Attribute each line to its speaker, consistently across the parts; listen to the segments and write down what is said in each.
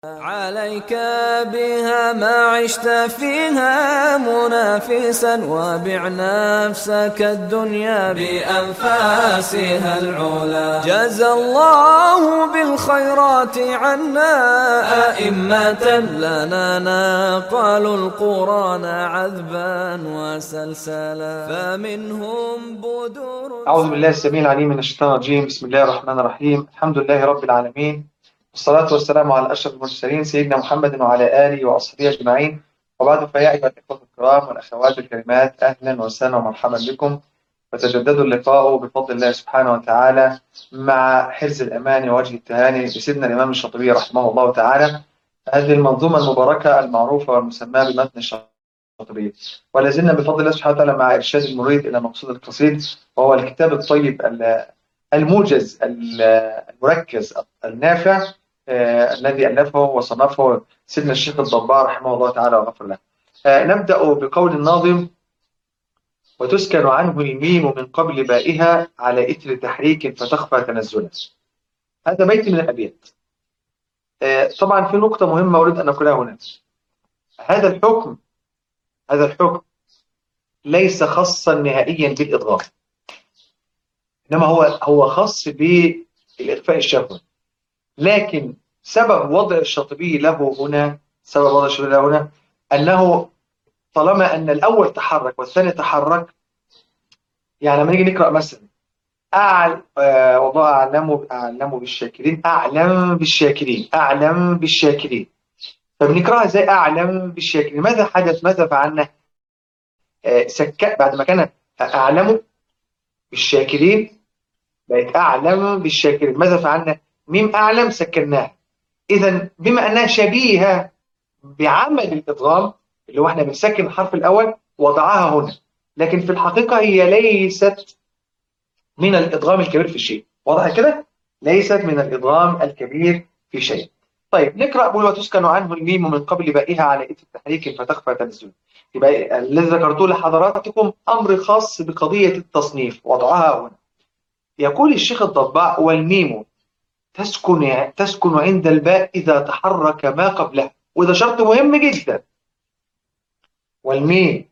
Speaker 1: عليك بها ما عشت فيها منافسا، وبع نفسك الدنيا بأنفاسها العلا. جزى الله بالخيرات عنا أئمة لنا نقلوا القرآن عذبا وسلسلا، فمنهم بدور.
Speaker 2: أعوذ بالله السميع العليم من الشيطان الرجيم. بسم الله الرحمن الرحيم. الحمد لله رب العالمين، والصلاة والسلام على أشرف المرسلين سيدنا محمد وعلى آله وأصحابه أجمعين، وبعد فيا أيها الإخوة الكرام والأخوات الكريمات، أهلا وسهلا ومرحبا بكم، وتجدد اللقاء بفضل الله سبحانه وتعالى مع حرز الأمان ووجه التهاني لسيدنا الإمام الشاطبي رحمه الله تعالى. هذه المنظومة المباركة المعروفة والمسماة بمتن الشاطبي، ولا زلنا بفضل الله سبحانه وتعالى مع إرشاد المريد إلى مقصود القصيد، وهو الكتاب الطيب الموجز المركز النافع الذي ألفه وصنفه سيدنا الشيخ الضباع رحمه الله تعالى وغفر له. نبدأ بقول الناظم: وتسكن عنه الميم من قبل بائها على إثر تحريك فتخفى تنزلا. هذا بيت من الأبيات. طبعا في نقطة مهمة أريد أن أقولها هنا. هذا الحكم ليس خاصا نهائيا بالإضغام، إنما هو خاص بالإخفاء الشفوي. لكن سبب وضع الشاطبي له هنا أنه طالما أن الأول تحرك والثاني تحرك، يعني لما نيجي نقرأ مثلا والله أعلم بالشاكرين، فبنقرأها زي أعلم بالشاكرين. ماذا حدث؟ ماذا فعلنا؟ بعد ما كان أعلم بالشاكرين بقت أعلم بالشاكرين. ماذا فعلنا؟ ميم أعلم سكناها. إذا بما أنها شبيهة بعمل الإدغام اللي هو احنا بنسكن الحرف الأول، وضعها هنا، لكن في الحقيقة هي ليست من الإدغام الكبير في شيء. واضح كده؟ ليست من الإدغام الكبير في شيء. طيب نقرأ: بقول وتسكن عنه الميم من قبل بائها على إثر تحريك فتخفى تنزلا. يبقى الذي ذكرته لحضراتكم أمر خاص بقضية التصنيف، وضعها هنا. يقول الشيخ الضباع: والميم تسكن عند الباء إذا تحرك ما قبلها. وده شرط مهم جدا. والميم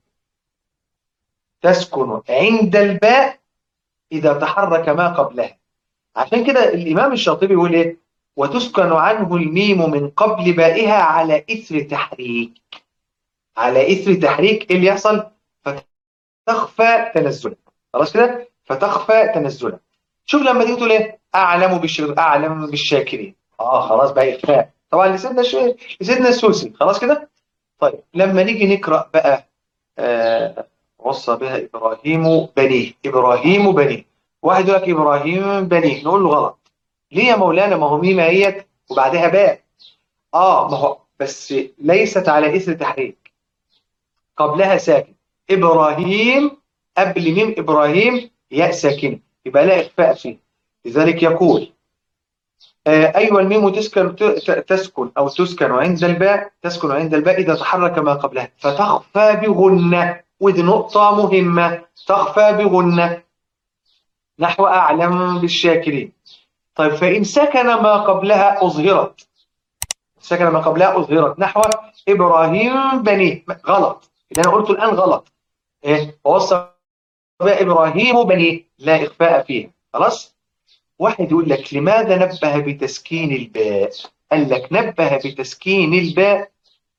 Speaker 2: تسكن عند الباء إذا تحرك ما قبلها. عشان كده الإمام الشاطبي يقول إيه؟ وتسكن عنه الميم من قبل بائها على إثر تحريك. على إثر تحريك إيه اللي يحصل؟ فتخفى تنزلا. خلاص كده؟ فتخفى تنزلا. شوف لما تيجي تقول إيه؟ أعلم بالشاكرين. خلاص بقى إخفاء. طبعا لسيدنا السوسي. خلاص كده؟ طيب لما نيجي نقرأ بقى وصى بها إبراهيم بنيه. واحد يقول لك إبراهيم بنيه، نقول له غلط. ليه يا مولانا؟ ما هو ميم اهيت وبعدها باء. ما هو بس ليست على إثر تحريك، قبلها ساكن. إبراهيم قبل ميم إبراهيم ياء ساكنة، يبقى لا إخفاء فيه. لذلك يقول أيوة الميم تسكن عند الباء إذا تحرك ما قبلها فتخفى بغنة. ودي نقطة مهمة، تخفى بغنة نحو أعلم بالشاكرين. طيب فإن سكن ما قبلها أظهرت، نحو إبراهيم بنيه. غلط، اللي أنا قلته الآن غلط. ووصى بها إبراهيم بنيه، لا إخفاء فيها. خلاص. واحد يقول لك لماذا نبه بتسكين الباء؟ قال لك نبه بتسكين الباء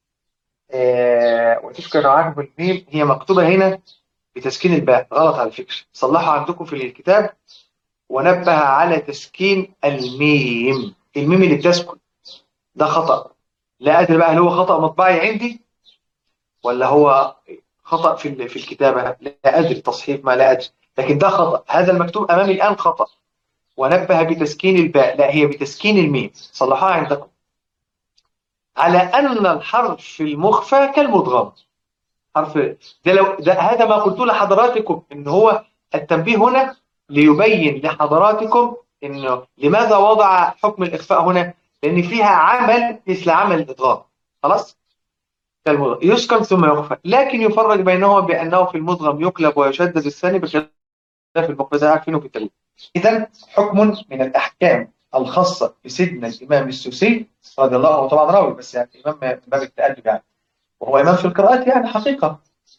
Speaker 2: وتسكن عنه الميم. هي مكتوبة هنا بتسكين الباء، غلط على فكرة، صلحوا عندكم في الكتاب. ونبه على تسكين الميم اللي بتسكن، ده خطأ. لا أدري بقى هل هو خطأ مطبعي عندي ولا هو خطأ في الكتابة. لا أدري تصحيح، ما لا أدري، لكن ده خطأ. هذا المكتوب أمامي الآن خطأ. ونبه بتسكين الباء، لا هي بتسكين الميم، صلحوها عندكم. على أن الحرف المخفى كالمدغم. حرف هذا ما قلت لحضراتكم، إن هو التنبيه هنا ليبين لحضراتكم إنه لماذا وضع حكم الإخفاء هنا، لأن فيها عمل مثل عمل الإدغام. خلاص. يسكن ثم يخفى، لكن يفرق بينهما بأنه في المدغم يقلب ويشدد الثاني بخلاف المخفى. ده عارفينه في التاريخ. إذن حكم من الأحكام الخاصة بسيدنا الإمام السوسي رضي الله عنه، طبعا راوي بس يعني إمام من باب التأدب يعني، وهو إمام في القراءات يعني حقيقة.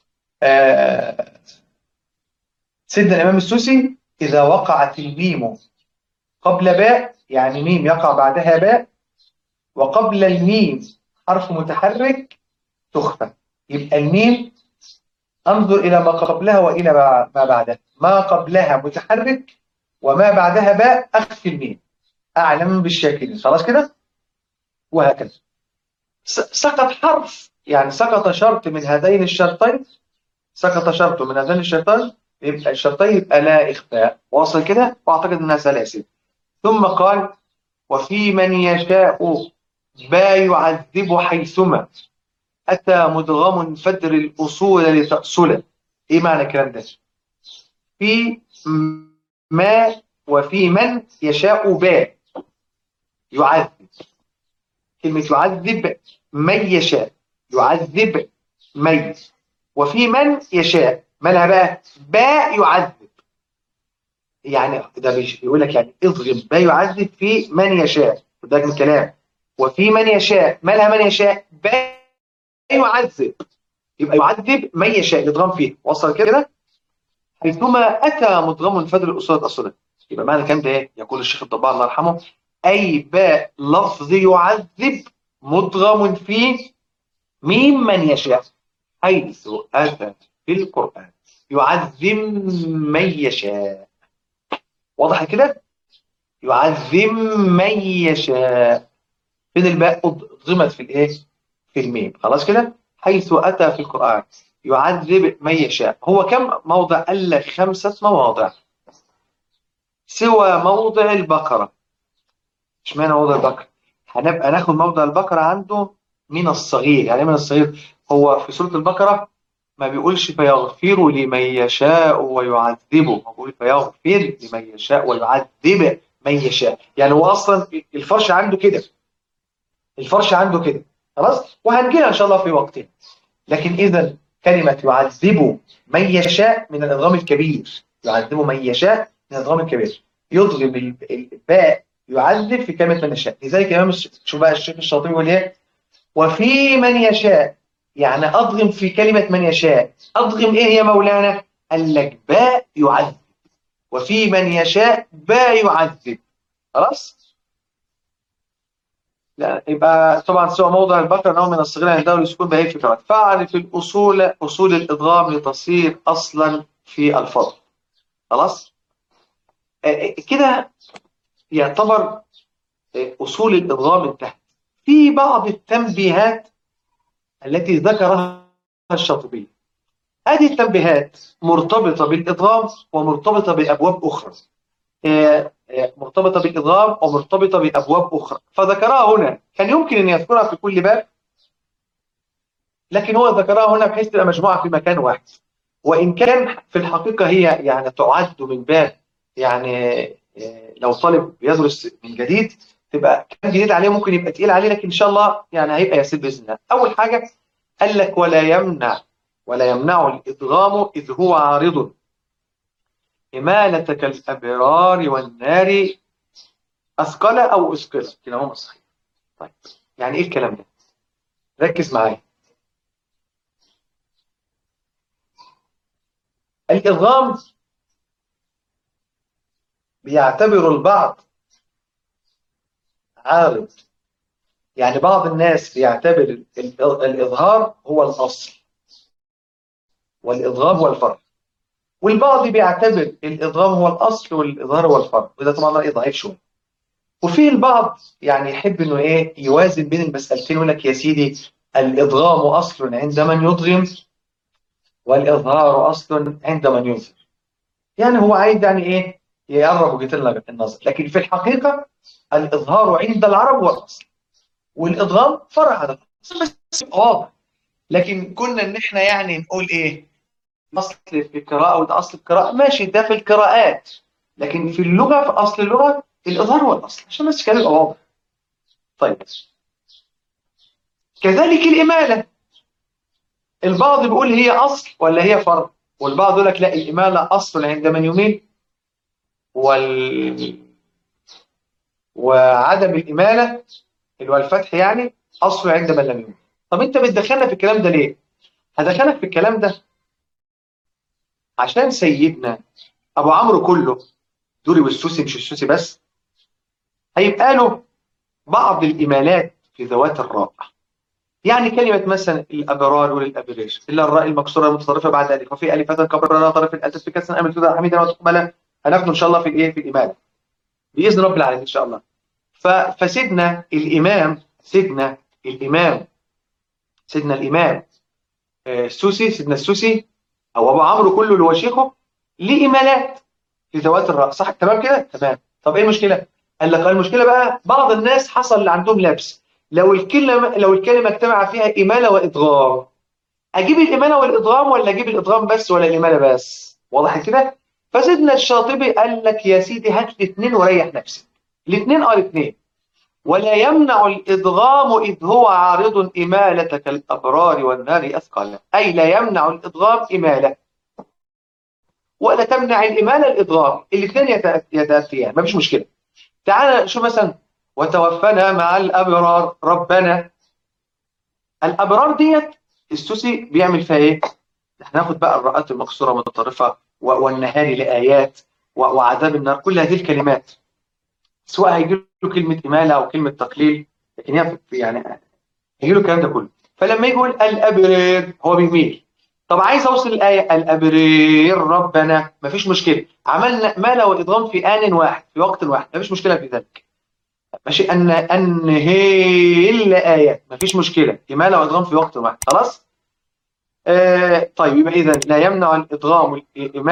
Speaker 2: آه، سيدنا الإمام السوسي: إذا وقعت الميم قبل باء، يعني ميم يقع بعدها باء، وقبل الميم حرف متحرك، تخفى. يبقى الميم انظر إلى ما قبلها وإلى ما بعدها. ما قبلها متحرك وما بعدها باء، أخفي الميم، أعلم بالشاكرين. خلاص كده. وهكذا سقط حرف، يعني سقط شرط من هذين الشرطين، سقط شرط من هذين الشرطين، يبقى الشرطين يبقى لا إخفاء. واصل كده؟ وأعتقد أنها سلاسل. ثم قال: وفي من يشاء با يعذب حيثما أتى مدغم فدر الأصول لتأصله. إيه معنى الكلام ده؟ في ما وفي من يشاء با يعذب. كلمة يعذب من يشاء، يعذب من، وفي من يشاء مالها بقى؟ با يعذب. يعني ده بيقول لك يعني اضغم با يعذب في من يشاء، ده من الكلام. وفي من يشاء مالها؟ من يشاء با يعذب، يبقى يعذب من يشاء يضغم فيه. وصل كده؟ حيثما أتى مدغم فدر الأصول أصلا. يبقى معنى الكلام ده إيه؟ يقول الشيخ الضباع الله يرحمه: أي باء لفظ يعذب مدغم فيه ميم من يشاء، حيث أتى في القرآن يعذب من يشاء. واضح كده؟ يعذب من يشاء. فين الباء؟ أضغمت في الإيه؟ في الميم. خلاص كده؟ حيث أتى في القرآن يعذب من يشاء. هو كم موضع؟ قال لك 5 مواضع، سوى موضع البقرة. اشمعنى موضع البقرة؟ هنبقى ناخد موضع البقرة عنده من الصغير. يعني من الصغير؟ هو في سورة البقرة ما بيقولش فيغفر لمن يشاء ويعذبه، هو بيقول فيغفر لمن يشاء ويعذب من يشاء. يعني هو أصلا الفرش عنده كده، الفرش عنده كده. خلاص، وهنجيلها إن شاء الله في وقتها. لكن إذا كلمة يعذب من يشاء من الإضغام الكبير، يعذب من يشاء من الإضغام الكبير، يضغم الباء يعذب في كلمة من يشاء. لذلك إمام شو بقى الشيخ الشاطبي يقول إيه؟ وفي من يشاء، يعني أضغم في كلمة من يشاء. أضغم إيه يا مولانا؟ قال لك باء يعذب، وفي من يشاء باء يعذب. خلاص؟ لا يبقى طبعا سوى موضع البقرة نوع من الصغير عنده السكون بأي فكرة. فاعرف الأصول، أصول الإضغام لتصير أصلا في الفضل. خلاص؟ كده يعتبر أصول الإضغام انتهت. في بعض التنبيهات التي ذكرها الشاطبي. هذه التنبيهات مرتبطة بالإضغام ومرتبطة بأبواب أخرى، مرتبطة بالإضغام ومرتبطة بأبواب أخرى، فذكرها هنا. كان يمكن أن يذكرها في كل باب، لكن هو ذكرها هنا بحيث تبقى مجموعة في مكان واحد. وإن كان في الحقيقة هي يعني تعد من باب، يعني لو طالب يدرس من جديد تبقى كان جديد عليه، ممكن يبقى تقيل عليه، لكن إن شاء الله يعني هيبقى يسير بإذن الله. أول حاجة قال لك: ولا يمنع الإدغام إذ هو عارض إمالة كالأبرار والنار أثقل أو أثقل، كلاهما صحيح. طيب يعني إيه الكلام ده؟ ركز معايا. الإدغام بيعتبر البعض عارض، يعني بعض الناس بيعتبر الإظهار هو الأصل والإدغام هو الفرع، والبعض بيعتبر الإدغام هو الأصل والإظهار هو الفرع، وده طبعا رأي ضعيف شوية. وفي البعض يعني يحب إنه إيه يوازن بين المسألتين، يقول لك يا سيدي الإدغام أصل عند من يدغم والإظهار أصل عند من يظهر. يعني هو عايز يعني إيه يقرب وجهتين النظر، لكن في الحقيقة الإظهار عند العرب هو الأصل والإدغام فرع على الأصل، بس واضح. لكن كنا إن إحنا يعني نقول إيه أصل في القراءة وده أصل القراءة، ماشي ده في القراءات، لكن في اللغة، في أصل اللغة الإظهار هو الأصل، عشان بس كلام يبقى واضح. طيب كذلك الإمالة، البعض بيقول هي أصل ولا هي فرع، والبعض يقول لك لا، الإمالة أصل عند من يميل وعدم الإمالة اللي هو الفتح يعني أصله عند من لم يمل. طب أنت بتدخلنا في الكلام ده ليه؟ هدخلك في الكلام ده عشان سيدنا أبو عمرو كله، دوري والسوسي مش السوسي بس، هيبقى له بعض الإمالات في ذوات الراء. يعني كلمة مثلا الأبرار والأبريش إلا الراء المكسورة المتطرفة بعد ألف وفي ألفات كبرى طرف الألف في كسر أمل تدرى حميدا وتقبلا. هناخده إن شاء الله في الإيه، في الإمالة بإذن رب العالمين إن شاء الله. فسيدنا الإمام سيدنا الإمام السوسي، سيدنا السوسي أو أبو عمرو كله اللي هو شيخه ليه إمالات في ذوات الراء، صح؟ تمام كده؟ تمام. طب إيه المشكلة؟ قال لك المشكلة بقى بعض الناس حصل اللي عندهم لبس. لو الكلمة اجتمع فيها إمالة وإدغام، اجيب الاماله والادغام ولا اجيب الادغام بس ولا الاماله بس؟ واضح كده؟ فسيدنا الشاطبي قال لك يا سيدي هات الاثنين وريح نفسك. الاثنين. ولا يمنع الادغام اذ هو عارض اماله كالابرار والنار اثقل. اي لا يمنع الادغام اماله ولا تمنع الاماله الادغام، الاثنين يتاتيان مفيش مشكله. تعال شوف مثلا وتوفنا مع الابرار ربنا. الابرار ديت السوسي بيعمل فيها ايه؟ احنا ناخد بقى الراءات المكسوره متطرفه والنهار لايات وعذاب النار، كل هذه الكلمات سواء هيجي له كلمه اماله او كلمه تقليل، لكن هي يعني هيجي له الكلام ده كله. فلما يجي يقول الابرير هو بيميل. طب عايز اوصل الايه الابرير ربنا، مفيش مشكله، عملنا ماله والادغام في ان واحد في وقت واحد، مفيش مشكله في ذلك. ماشي، ان هي الايات مفيش مشكله، اماله وادغام في وقت واحد، خلاص. طيب يبقى إذا لا يمنع الإدغام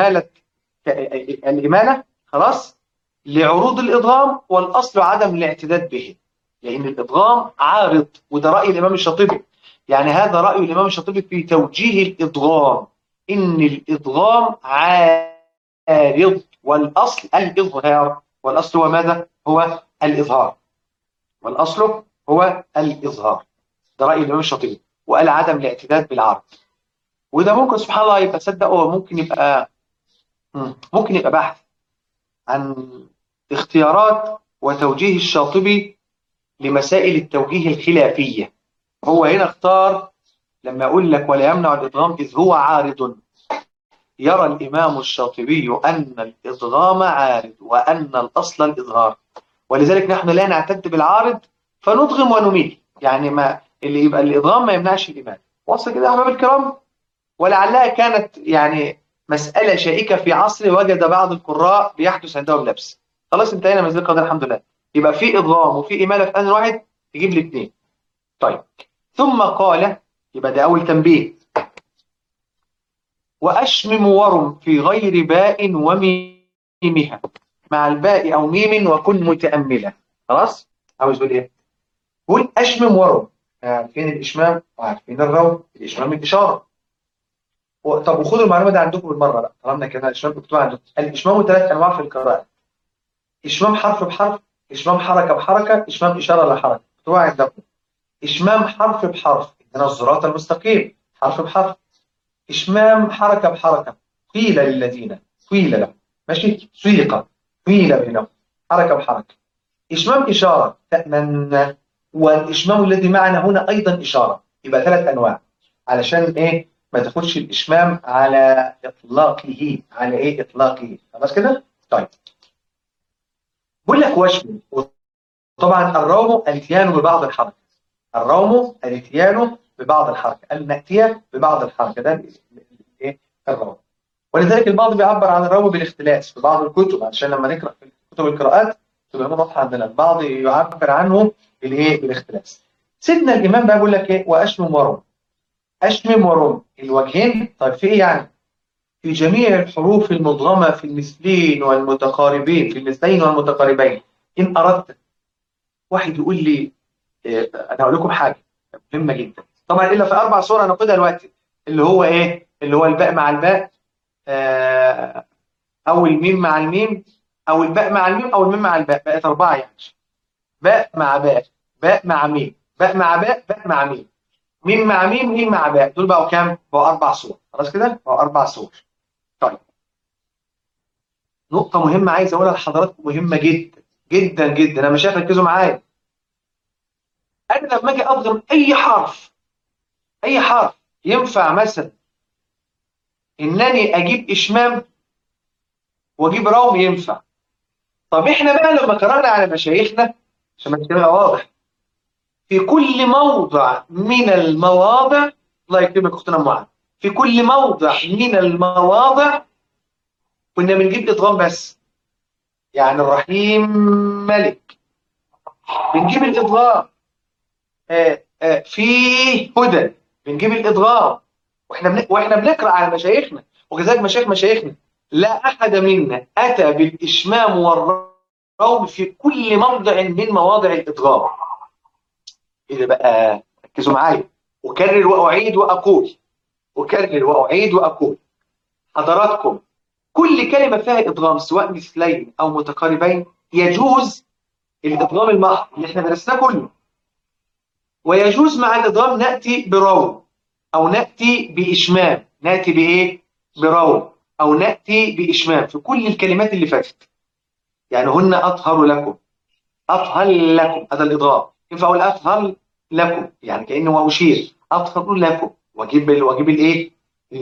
Speaker 2: الإمالة خلاص لعروض الإدغام، والأصل عدم الاعتداد به، لأن الإدغام عارض. وده رأي الإمام الشاطبي، يعني هذا رأي الإمام الشاطبي في توجيه الإدغام، إن الإدغام عارض والأصل الإظهار. والأصل هو ماذا؟ هو الإظهار. والأصل هو الإظهار. ده رأي الإمام الشاطبي، وقال عدم الاعتداد بالعرض. وده ممكن سبحان الله يبقى صدق، هو ممكن يبقى بحث عن اختيارات وتوجيه الشاطبي لمسائل التوجيه الخلافية. هو هنا اختار لما أقول لك ولا يمنع الإدغام إذ هو عارض، يرى الإمام الشاطبي أن الإدغام عارض وأن الأصل الإظهار، ولذلك نحن لا نعتد بالعارض فندغم ونميل. يعني ما اللي يبقى الإدغام ما يمنعش الإيمان. وصل كده يا أحباب الكرام؟ ولعلها كانت يعني مسألة شائكة في عصر وجد بعض القراء بيحدث عندهم لبس. خلاص انتهينا من ذكر ده الحمد لله. يبقى في إضغام وفي إمالة في آن واحد، تجيب لي اثنين. طيب ثم قال، يبقى ده أول تنبيه، وأشمم ورم في غير باء وميمها مع الباء أو ميم وكن متأملة. خلاص؟ عاوز يقول إيه؟ قول أشمم ورم. عارفين الإشمام وعارفين الروم. الإشمام الإشارة. طب وخدوا المعلومه دي عندكم بالمره بقى، طالما كده الاشمام مكتوبه عندكم. الاشمام ثلاث انواع في القراءه: اشمام حرف بحرف، اشمام حركه بحركه، اشمام اشاره لحركه. مكتوبه عندكم. اشمام حرف بحرف اهدنا الصراط المستقيم، حرف بحرف. اشمام حركه بحركه قيل للذين قيل لهم، ماشي، سيق قيل بينهم، حركه بحركه. اشمام اشاره تأمن، والاشمام الذي معنا هنا ايضا اشاره. يبقى ثلاث انواع علشان ايه ما تاخدش الاشمام على اطلاقه. على ايه اطلاقه؟ خلاص كده. طيب بقول لك واشمل. وطبعا الروم الاتيان ببعض الحركه. الروم الاتيان ببعض الحركه، المأتية ببعض الحركه، ده ايه الروم. ولذلك البعض بيعبر عن الروم بالاختلاس في بعض الكتب، عشان لما نقرا في كتب القراءات تبقى واضحه عندنا. البعض يعبر عنه بالايه بالاختلاس. سيدنا الامام بقى بيقول لك ايه واشمم ورم. أشمم ورم الوجهين. طيب في إيه يعني؟ في جميع الحروف المدغمة في المثلين والمتقاربين، في المثلين والمتقاربين. إن أردت. واحد يقول لي أنا أقول لكم حاجة مهمة جدا، طبعا إلا في 4 صور هناخدها دلوقتي، اللي هو إيه؟ اللي هو الباء مع الباء، أو الميم مع الميم، أو الباء مع الميم، أو الميم مع الباء. بقت 4 يعني. باء مع باء، باء مع ميم، باء مع باء، باء مع ميم، ميم مع ميم، ميم مع باء. دول بقوا كام؟ بقوا 4 صور. خلاص كده؟ بقوا 4 صور. طيب نقطة مهمة عايز أقولها لحضراتكم، مهمة جدا جدا جدا. انا مش عارف، ركزوا معايا. انا لما اجي اضغم اي حرف ينفع مثلا انني اجيب اشمام واجيب روم، ينفع. طب احنا بقى لما قرانا على مشايخنا، عشان ما تبقى واضح، في كل موضع من المواضع، الله يكرمك اختنا معاذ، في كل موضع من المواضع كنا بنجيب ادغام بس. يعني الرحيم ملك، بنجيب الادغام. في هدى، بنجيب الادغام. واحنا بنقرا على مشايخنا، وكذلك مشايخنا، لا احد منا اتى بالاشمام والروم في كل موضع من مواضع الادغام. ايه بقى؟ ركزوا معايا. اكرر واعيد واقول، اكرر واعيد واقول حضراتكم، كل كلمه فيها ادغام سواء مثلين او متقاربين يجوز الادغام المحض اللي احنا درسناه كله، ويجوز مع الادغام ناتي بروم او ناتي باشمام. ناتي بايه؟ بروم او ناتي باشمام في كل الكلمات اللي فاتت. يعني هن اطهر لكم، اطهر لكم، هذا الادغام. ينفع اقول اطهر لكم يعني كانه اشير، اطهر لكم، واجيب الايه؟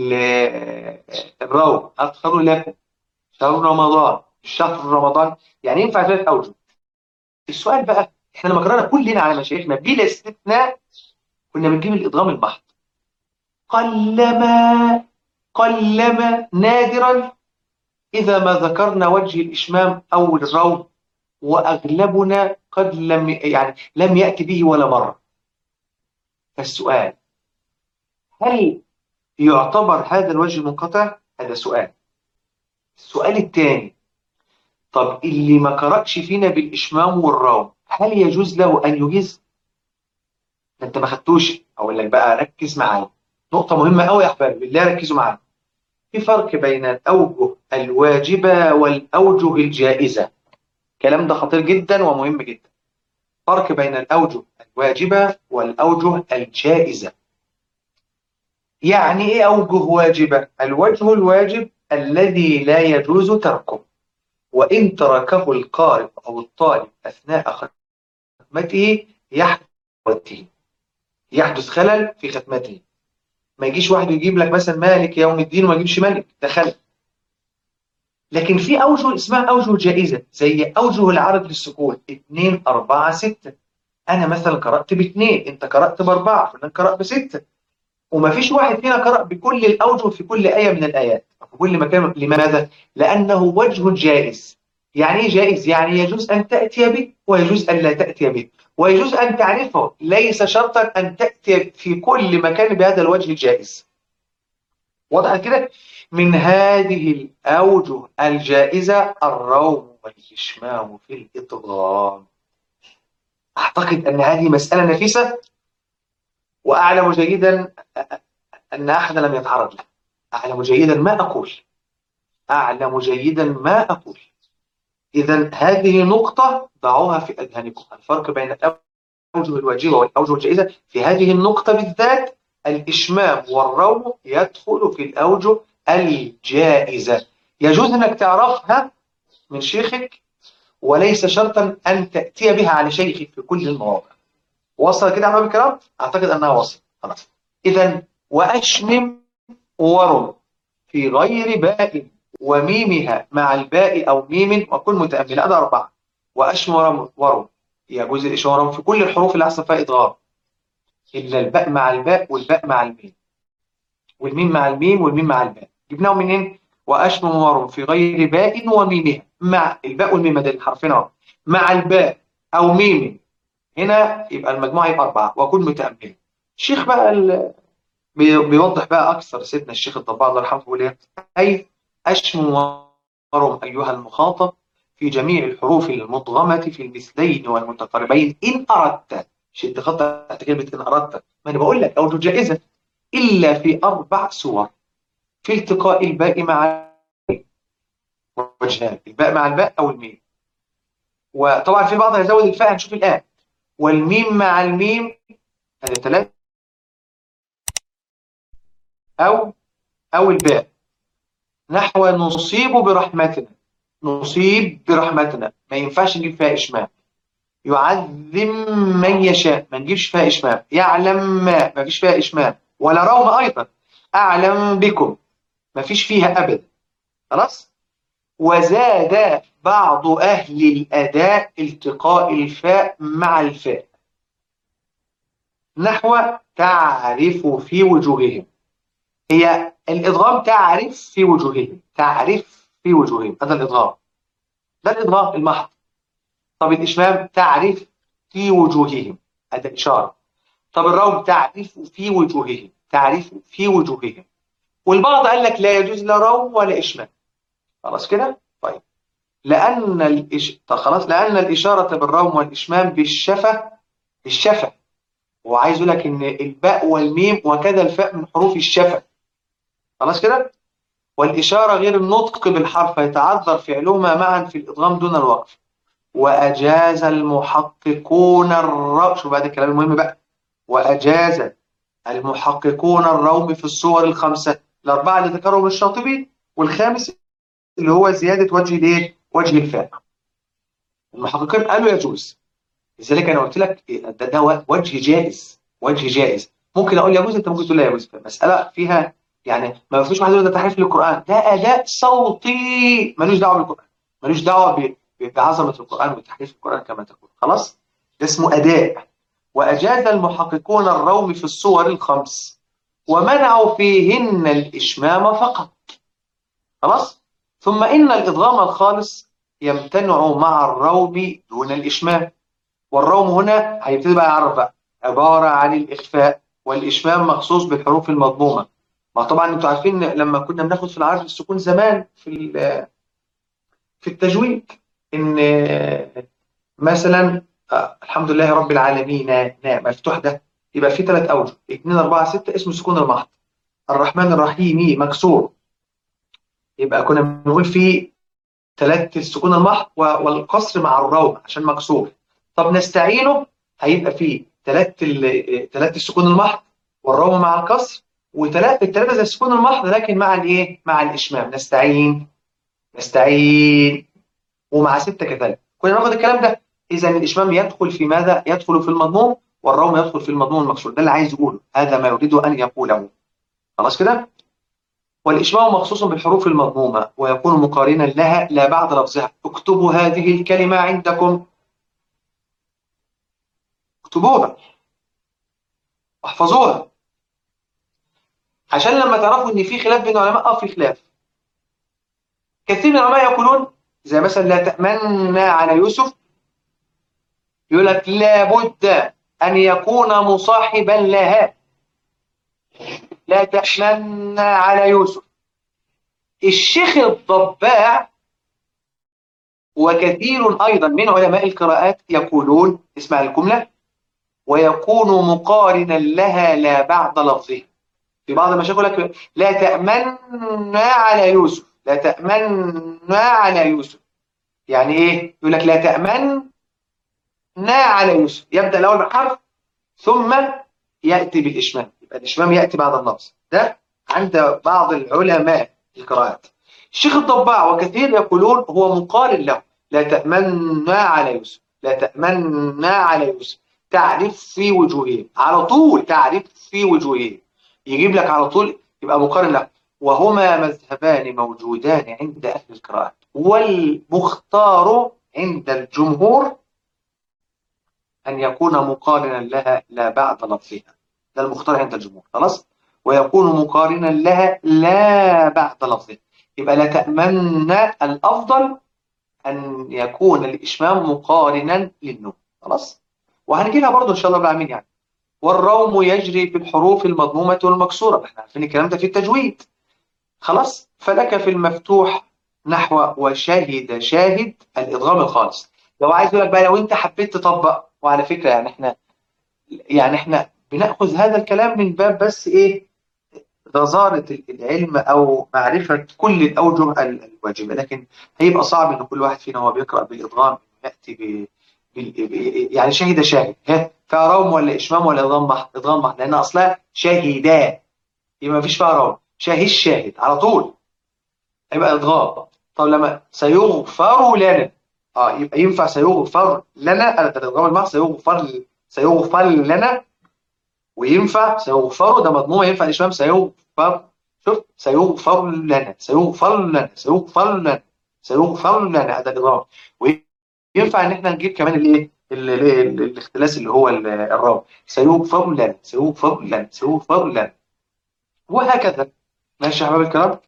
Speaker 2: الروم، اطهر لكم. شهر رمضان، شهر رمضان، يعني ينفع ثلاث اوجه. السؤال بقى، احنا لما قرانا كلنا على مشايخنا بلا استثناء كنا بنجيب الادغام المحض. قلما نادرا إذا ما ذكرنا وجه الإشمام أو الروم، وأغلبنا قد لم يأتي به ولا مرة. فالسؤال، هل يعتبر هذا الوجه منقطع؟ هذا سؤال. السؤال الثاني، طب اللي ما قرأش فينا بالإشمام والروم هل يجوز له أن يجيز؟ ده أنت ما خدتوش. أقول لك بقى، ركز معايا، نقطة مهمة أوي يا أحبابي، بالله ركزوا معايا. في فرق بين الأوجه الواجبة والأوجه الجائزة. الكلام ده خطير جدا ومهم جدا. فرق بين الأوجه الواجبة والأوجه الجائزة. يعني إيه أوجه واجبة؟ الوجه الواجب الذي لا يجوز تركه، وإن تركه القارئ أو الطالب أثناء ختمته يحدث خلل في ختمته. ما يجيش واحد يجيب لك مثلا مالك يوم الدين وما يجيبش مالك، ده خلل. لكن في أوجه اسمها أوجه جائزة، زي أوجه العرض للسكون 2 4 6. أنا مثلا قرأت ب2، أنت قرأت ب4، فلان قرأ ب6. وما فيش واحد فينا قرأ بكل الأوجه في كل آية من الآيات في كل مكان. لماذا؟ لأنه وجه جائز. يعني إيه جائز؟ يعني يجوز أن تأتي به ويجوز أن لا تأتي به، ويجوز أن تعرفه، ليس شرطا أن تأتي في كل مكان بهذا الوجه الجائز. واضح كده؟ من هذه الأوجه الجائزة الروم والإشمام في الإطغام. أعتقد أن هذه مسألة نفيسة، وأعلم جيدا أن أحد لم يتعرض لها. أعلم جيدا ما أقول، أعلم جيدا ما أقول. إذا هذه نقطة ضعوها في أذهانكم، الفرق بين الأوجه الواجبة والأوجه الجائزة. في هذه النقطة بالذات الإشمام والروم يدخل في الأوجه الجائزة. يجوز أنك تعرفها من شيخك، وليس شرطا أن تأتي بها على شيخك في كل المواضع. وصل كده يا أحباب الكرام؟ أعتقد أنها وصل خلاص. إذا وأشمم ورم في غير باء وميمها مع الباء أو ميم وكن متأملة، هذا 4. وأشمم ورم يجوز الإشمام في كل الحروف اللي حصل فيها إدغام، إلا الباء مع الباء والباء مع الميم والميم مع الميم والميم مع الباء. جبناهم منين؟ وأشمم ورم في غير باء وميمها مع الباء والميم، ده الحرفين اهو، مع الباء أو ميم. هنا يبقى المجموعة يبقى 4 وأكون متأمل. الشيخ بقى بيوضح بقى أكثر، سيدنا الشيخ الضباع الله يرحمه بيقول إيه؟ أي أشمم ورم أيها المخاطب في جميع الحروف المضغمة في المثلين والمتقاربين إن أردت. شد خط تحت كلمة إن أردت، ما أنا بقول لك أوجه جائزة، إلا في 4 سور: في التقاء الباء مع وجهان، الباء مع الباء أو الميم. وطبعا في بعض هيزود الفاء، هنشوف الآن. والميم مع الميم، هذا 3. أو الباء، نحو نصيب برحمتنا. نصيب برحمتنا ما ينفعش نجيب فيها إشمام. يعذب من يشاء ما نجيبش فيها إشمام. يعلم ما فيش فيها إشمام، ولا روم أيضا. أعلم بكم ما فيش فيها أبدا. خلاص. وزاد بعض أهل الأداء التقاء الفاء مع الفاء نحو تعرف في وجوههم. هي الإدغام تعرف في وجوههم، تعرف في وجوههم، هذا الإدغام، ده الإدغام المحض. طب الإشمام تعرف في وجوههم، هذا إشارة. طب الروم تعرف في وجوههم، تعرف في وجوههم. والبعض قال لك لا يجوز لا روم ولا إشمام. خلاص كده؟ طيب. طب خلاص، لأن الإشارة بالروم والإشمام بالشفة. وعايز يقول لك إن الباء والميم وكذا الفاء من حروف الشفة. خلاص كده؟ والإشارة غير النطق بالحرف يتعذر فعلهما معا في الإدغام دون الوقف. وأجاز المحققون شو بعد الكلام المهم بقى. وأجاز المحققون الروم في الصور الخمسة، الأربعة اللي ذكرهم الشاطبي، والخامس اللي هو زيادة وجه الفاء. المحققين قالوا يجوز. لذلك أنا قلت لك ده وجه جائز، وجه جائز. ممكن أقول يجوز، أنت ممكن تقول لا يجوز. المسألة فيها يعني ما فيش واحد يقول ده تحريف للقرآن، ده أداء صوتي ملوش دعوة بالقرآن، ملوش دعوة بعظمة القرآن وتحريف القرآن كما تقول. خلاص. ده اسمه أداء. وأجاز المحققون الروم في الصور الخمس ومنعوا فيهن الإشمام فقط. خلاص. ثم إن الإدغام الخالص يمتنع مع الروم دون الإشمام. والروم هنا هيبتدي بقى يعرف بقى عبارة عن الإخفاء، والإشمام مخصوص بالحروف المضمومة. ما طبعا انتوا عارفين لما كنا بناخد في العرض السكون زمان في التجويد ان مثلا الحمد لله رب العالمين مفتوح، ده يبقى فيه 3 أوجه، 2 4 6 اسمه سكون المحض. الرحمن الرحيم مكسور، يبقى كنا بنقول فيه 3 السكون المحض والقصر مع الروم عشان مكسور. طب نستعينه هيبقى فيه 3 السكون المحض والروم مع الكسر، الثلاثه زي السكون المحض لكن مع الايه؟ مع الاشمام. نستعين ومع 6 كذلك. كنا ناخد الكلام ده. اذا الاشمام يدخل في ماذا؟ يدخل في المضموم، والروم يدخل في المضموم المكسور. ده اللي عايز يقوله، هذا ما يريد ان يقوله. خلاص كده. والإشمام مخصوص بالحروف المضمومة ويكون مقارنا لها لا بعد لفظها. اكتبوا هذه الكلمة عندكم، اكتبوها واحفظوها عشان لما تعرفوا ان في خلاف بين العلماء. في خلاف. كثير من العلماء يقولون زي مثلا لا تأمن على يوسف، يقول لك لابد أن يكون مصاحبا لها. لا تأمن على يوسف. الشيخ الضباع وكثير أيضا من علماء القراءات يقولون، اسمع الجملة، ويكون مقارنا لها لا بعد لفظها. في بعض المشايخ يقول لك لا تأمن على يوسف، لا تأمن على يوسف. يعني ايه؟ يقول لك لا تأمن على يوسف، يبدأ الأول بحرف ثم يأتي بالإشمام، يبقى الإشمام يأتي بعد اللفظ. ده عند بعض العلماء القراءات. الشيخ الضباع وكثير يقولون هو مقارن له. لا تأمن على يوسف، لا تأمن على يوسف. تعرف في وجوههم، على طول تعرف في وجوههم، يجيب لك على طول، يبقى مقارن له. وهما مذهبان موجودان عند أهل القراءات، والمختار عند الجمهور أن يكون مقارنا لها لا بعد لفظها. ده المختار عند الجمهور. خلاص. ويكون مقارنا لها لا بعد لفظها. يبقى لا تأمن، الأفضل أن يكون الإشمام مقارنا للنون. خلاص. وهنجيلها برضو إن شاء الله بالعامين يعني. والروم يجري في الحروف المضمومة والمكسورة، احنا عارفين الكلام ده في التجويد. خلاص. فلك في المفتوح نحو وشاهد شاهد الإدغام الخالص. لو عايز اقول لك بقى، لو انت حبيت تطبق، وعلى فكرة يعني احنا بنأخذ هذا الكلام من باب بس ايه؟ غزارة العلم او معرفة كل الأوجه الواجبة، لكن هيبقى صعب ان كل واحد فينا هو بيقرأ بالإدغام يأتي يعني شهد شاهد فيها روم ولا إشمام ولا إدغام محض، لأن أصلها شاهدا، يبقى ما فيش فيها روم. شاهد شاهد على طول هيبقى إدغام. طب لما سيغفر لنا، يبقى ينفع سيغفر لنا، انا الادغام المحض سيغفر لنا، وينفع سيغفر ده مضموم، ينفع الاشمام سيغفر. شوف، سيغفر لنا، سيغفر لنا، سيغفر لنا، سيغفر لنا، ده الادغام. وينفع ان احنا نجيب كمان الايه الاختلاس اللي هو الراء، سيغفر لنا، سيغفر لنا، سيغفر لنا، وهكذا. ماشي يا حبايب الكرام.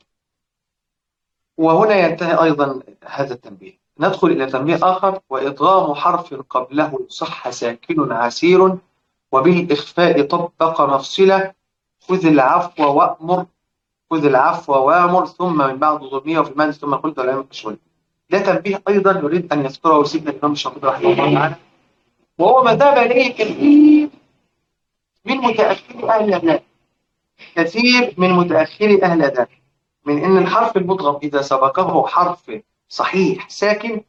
Speaker 2: وهنا ينتهي أيضا هذا التنبيه. ندخل إلى تنبيه آخر: وإدغام حرف قبله صح ساكن عسير، وبالإخفاء طبق مفصلة، خذ العفو وأمر، خذ العفو وأمر، ثم من بعد ضمية وفي المال ثم قلت العلم أشول. ده تنبيه أيضا يريد أن يذكره سيدنا الإمام الشاطبي رحمه الله تعالى، وهو ما ذهب إليه كثير من متأخري أهل الأداء، كثير من متأخري أهل الأداء، من إن الحرف المدغم إذا سبقه حرف صحيح ساكن،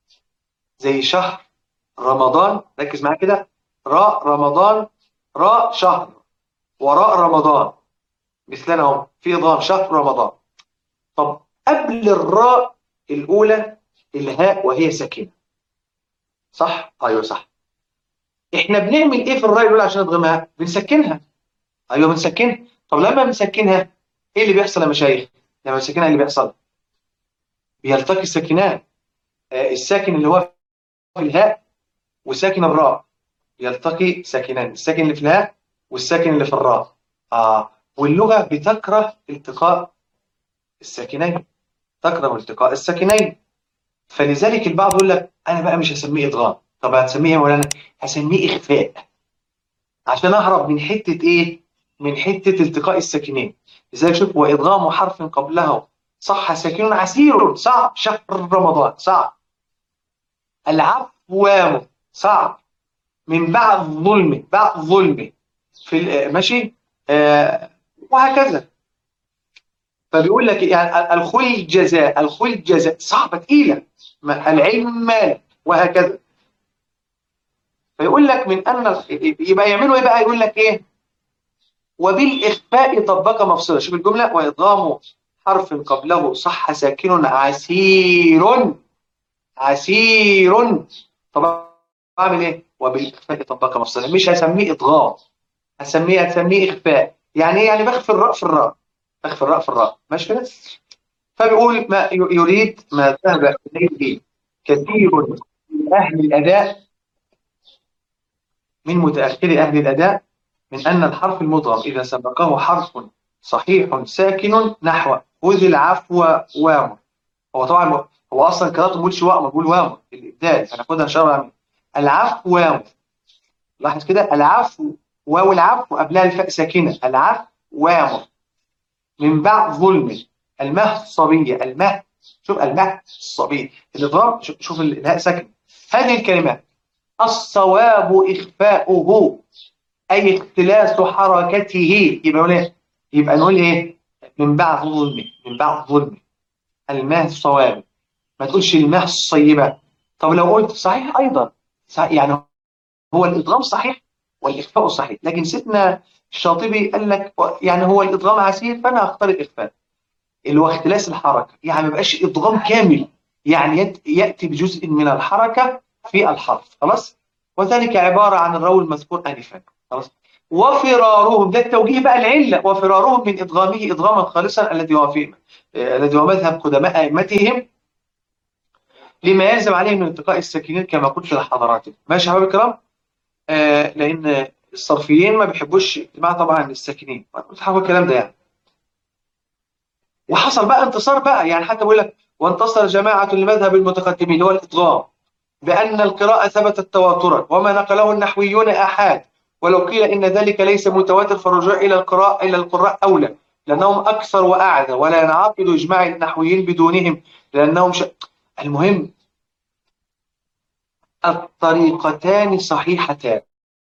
Speaker 2: زي شهر رمضان، ركز معايا كده، راء رمضان، راء شهر، وراء رمضان، مثلنا هم في إضغام شهر رمضان. طب قبل الراء الأولى الهاء وهي ساكنة، صح؟ أيوه صح. إحنا بنعمل إيه في الراء الأولى عشان نضغمها؟ بنسكنها. أيوه بنسكنها. طب لما بنسكنها إيه اللي بيحصل يا مشايخ؟ لما بنسكنها إيه اللي بيحصل؟ بيلتقي الساكنان، الساكن اللي هو في الهاء وساكن الراء، يلتقي ساكنان، الساكن اللي في الهاء والساكن اللي في الراء. واللغة بتكره التقاء الساكنين، تكره التقاء الساكنين. فلذلك البعض يقول لك انا بقى مش هسميه ادغام. طب هتسميه ايه ولا انا؟ هسميه اخفاء، عشان اهرب من حته ايه؟ من حته التقاء الساكنين. لذلك شوف: وادغام حرف قبله صح ساكن عسير، صعب، شهر رمضان صعب، العفو صعب، من بعد ظلمه، بعد ظلمه في ماشي، وهكذا. فبيقول لك يعني الخل جزاء، الخل جزاء صعبة تقيلة، العلم مال، وهكذا. فيقول لك من أن يبقى يعملوا إيه بقى؟ يقول لك إيه؟ وبالإخفاء طبق مفصلة. شوف الجملة: وإضغام حرف قبله صح ساكن عسير، عسير. طب أعمل إيه؟ وبالإخفاء طبق مفصلة. مش هسميه إضغام، هسميه إخفاء. يعني إيه؟ يعني بخفي الراء في الراء، بخفي الراء في الراء، ماشي كده؟ فبيقول ما يريد ما ذهب إليه كثير من أهل الأداء، من متأخري أهل الأداء، من أن الحرف المدغم إذا سبقه حرف صحيح ساكن نحو خذ العفو وامر. هو طبعا هو أصلا قراءته ما بيقولش وامر، بيقول وامر، الإبدال هناخدها إن شاء الله. العفو وامر، لاحظ كده، العفو، واو العفو قبلها الفاء ساكنة، العفو وامر، من بعد ظلم، المه الصبية، المه، شوف المه الصبية، الإضراب، شوف الهاء ساكن. هذه الكلمات الصواب إخفاؤه، أي اختلاس حركته. يبقى نقول إيه؟ يبقى نقول إيه؟ من بعد ظلم، من بعد ظلم، المه الصواب، ما تقولش المه الصيبة. طب لو قلت صحيح أيضا، صحيح، يعني هو الإضغام صحيح والإخفاء صحيح، لكن سيدنا الشاطبي قال لك يعني هو الإضغام عسير، فأنا هختار الإخفاء اللي هو اختلاس الحركة، يعني ما يبقاش إضغام كامل، يعني يأتي بجزء من الحركة في الحرف، خلاص. وذلك عبارة عن الراوي المذكور آنفا، خلاص. وفرارهم، ده التوجيه بقى العلة: وفرارهم من إضغامه إضغاما خالصا، الذي هو فيه الذي هو مذهب قدماء أئمتهم، لما يلزم عليه من التقاء الساكنين كما قلت لحضراتكم. ماشي يا حبايبي الكرام؟ لأن الصرفيين ما بيحبوش اجتماع طبعا الساكنين، قلت حاول الكلام ده يعني. وحصل بقى انتصار بقى، يعني حتى بيقول لك: وانتصر جماعة لمذهب المتقدمين اللي هو الإضغام بأن القراءة ثبتت تواترا، وما نقله النحويون آحاد، ولو قيل إن ذلك ليس متواتر فالرجوع إلى القراء إلى القراء أولى، لأنهم أكثر وأعلى، ولا ينعقد إجماع النحويين بدونهم لأنهم المهم الطريقتان صحيحتان،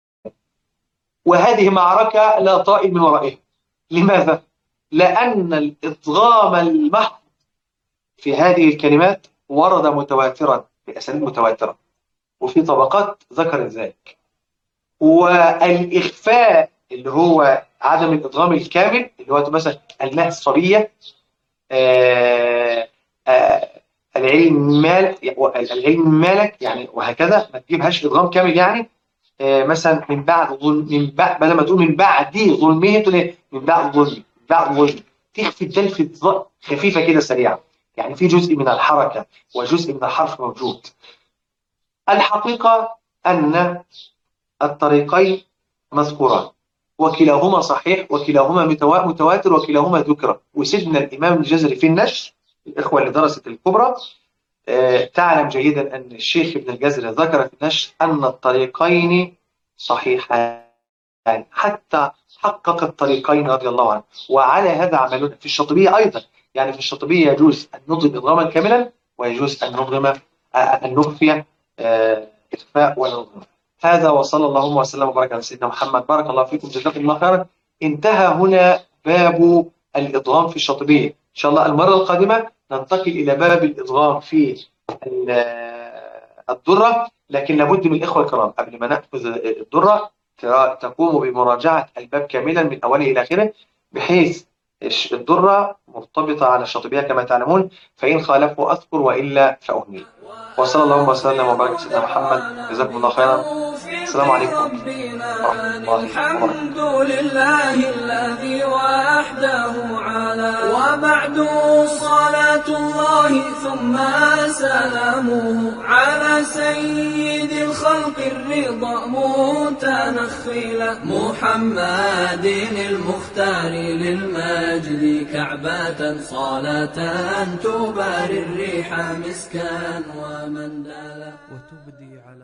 Speaker 2: وهذه معركة لا طائل من ورائها. لماذا؟ لأن الإضغام المحض في هذه الكلمات ورد متواترا بأساليب متواترة، وفي طبقات ذكرت ذلك. والإخفاء اللي هو عدم الإضغام الكامل، اللي هو مثلا الماء الصبية، العلم مالك يعني، وهكذا ما تجيبهاش إدغام كامل يعني. مثلا من بعد ظلم، من بعد، بدل ما تقول من بعد ظلمه تقول ايه؟ من بعد ظلم، من بعد ظلم. تخفي الدال في الظاء خفيفة كده سريعة، يعني في جزء من الحركة وجزء من الحرف موجود. الحقيقة أن الطريقين مذكوران، وكلاهما صحيح، وكلاهما متواتر، وكلاهما ذكر. وسيدنا الإمام الجزري في النشر، الإخوة اللي درست الكبرى تعلم جيدا أن الشيخ ابن الجزري ذكر في النشر أن الطريقين صحيحان، حتى حقق الطريقين رضي الله عنه. وعلى هذا عملنا في الشاطبية أيضا. يعني في الشاطبية يجوز أن نضرب إضغاما كاملا، ويجوز أن نخفي إخفاء ولا نضغم. هذا، وصلى اللهم وسلم وبارك على سيدنا محمد. بارك الله فيكم، جزاكم الله خيرا. انتهى هنا باب الإضغام في الشاطبية. إن شاء الله المرة القادمة ننتقل إلى باب الإضغام في الدرة. لكن لابد من الإخوة الكرام قبل ما نأخذ الدرة تقوموا بمراجعة الباب كاملا من أوله إلى آخره، بحيث الدرة مرتبطة على الشاطبية كما تعلمون، فإن خالفوا أذكر وإلا فأهمل. وصلى الله وسلم وبارك على سيدنا محمد. جزاكم الله خيرا. السلام عليكم ورحمة الله وبركاته.
Speaker 1: الحمد لله الذي وحده على، وبعد صلاة الله ثم سلامه على سيد الخلق الرضا متنخلا، محمد المختار للمجد كعبة، صلاة تباري الريح مسكا ومندلا، وتبدي على